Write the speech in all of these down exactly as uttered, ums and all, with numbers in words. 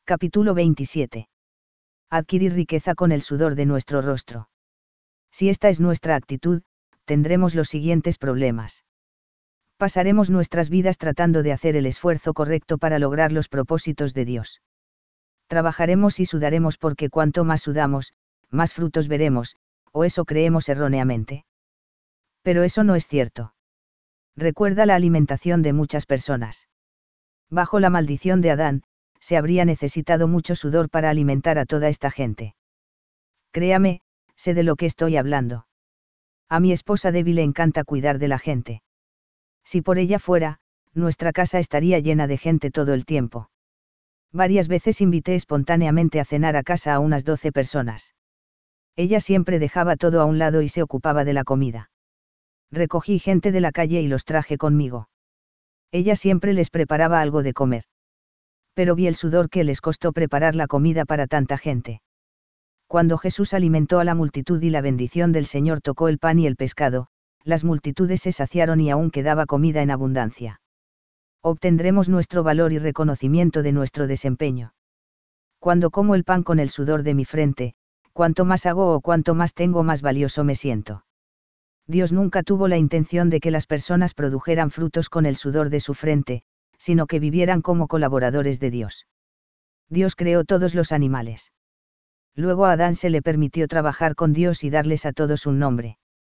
Capítulo veintisiete. Adquirir riqueza con el sudor de nuestro rostro. Si esta es nuestra actitud, tendremos los siguientes problemas. Pasaremos nuestras vidas tratando de hacer el esfuerzo correcto para lograr los propósitos de Dios. Trabajaremos y sudaremos porque cuanto más sudamos, más frutos veremos, o eso creemos erróneamente. Pero eso no es cierto. Recuerda la alimentación de muchas personas. Bajo la maldición de Adán, se habría necesitado mucho sudor para alimentar a toda esta gente. Créame, sé de lo que estoy hablando. A mi esposa Debbie le encanta cuidar de la gente. Si por ella fuera, nuestra casa estaría llena de gente todo el tiempo. Varias veces invité espontáneamente a cenar a casa a unas doce personas. Ella siempre dejaba todo a un lado y se ocupaba de la comida. Recogí gente de la calle y los traje conmigo. Ella siempre les preparaba algo de comer. Pero vi el sudor que les costó preparar la comida para tanta gente. Cuando Jesús alimentó a la multitud y la bendición del Señor tocó el pan y el pescado, las multitudes se saciaron y aún quedaba comida en abundancia. Obtendremos nuestro valor y reconocimiento de nuestro desempeño. Cuando como el pan con el sudor de mi frente, cuanto más hago o cuanto más tengo, más valioso me siento. Dios nunca tuvo la intención de que las personas produjeran frutos con el sudor de su frente, sino que vivieran como colaboradores de Dios. Dios creó todos los animales. Luego a Adán se le permitió trabajar con Dios y darles a todos un nombre.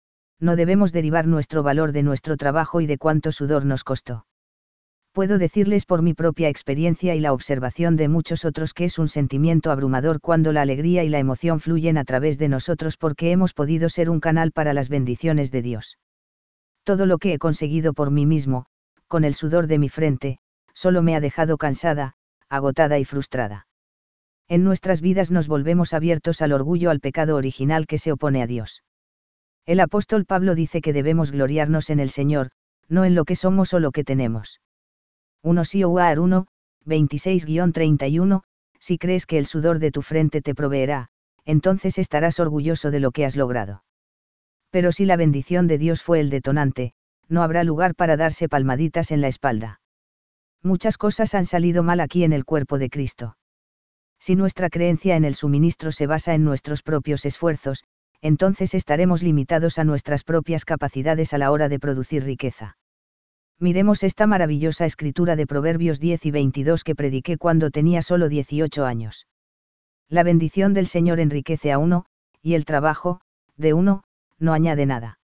No debemos derivar nuestro valor de nuestro trabajo y de cuánto sudor nos costó. Puedo decirles por mi propia experiencia y la observación de muchos otros que es un sentimiento abrumador cuando la alegría y la emoción fluyen a través de nosotros porque hemos podido ser un canal para las bendiciones de Dios. Todo lo que he conseguido por mí mismo, con el sudor de mi frente, solo me ha dejado cansada, agotada y frustrada. En nuestras vidas nos volvemos abiertos al orgullo, al pecado original que se opone a Dios. El apóstol Pablo dice que debemos gloriarnos en el Señor, no en lo que somos o lo que tenemos. uno Sioar uno, veintiséis a treinta y uno, si crees que el sudor de tu frente te proveerá, entonces estarás orgulloso de lo que has logrado. Pero si la bendición de Dios fue el detonante, no habrá lugar para darse palmaditas en la espalda. Muchas cosas han salido mal aquí en el cuerpo de Cristo. Si nuestra creencia en el suministro se basa en nuestros propios esfuerzos, entonces estaremos limitados a nuestras propias capacidades a la hora de producir riqueza. Miremos esta maravillosa escritura de Proverbios diez y veintidós que prediqué cuando tenía solo dieciocho años. La bendición del Señor enriquece a uno, y el trabajo, de uno, no añade nada.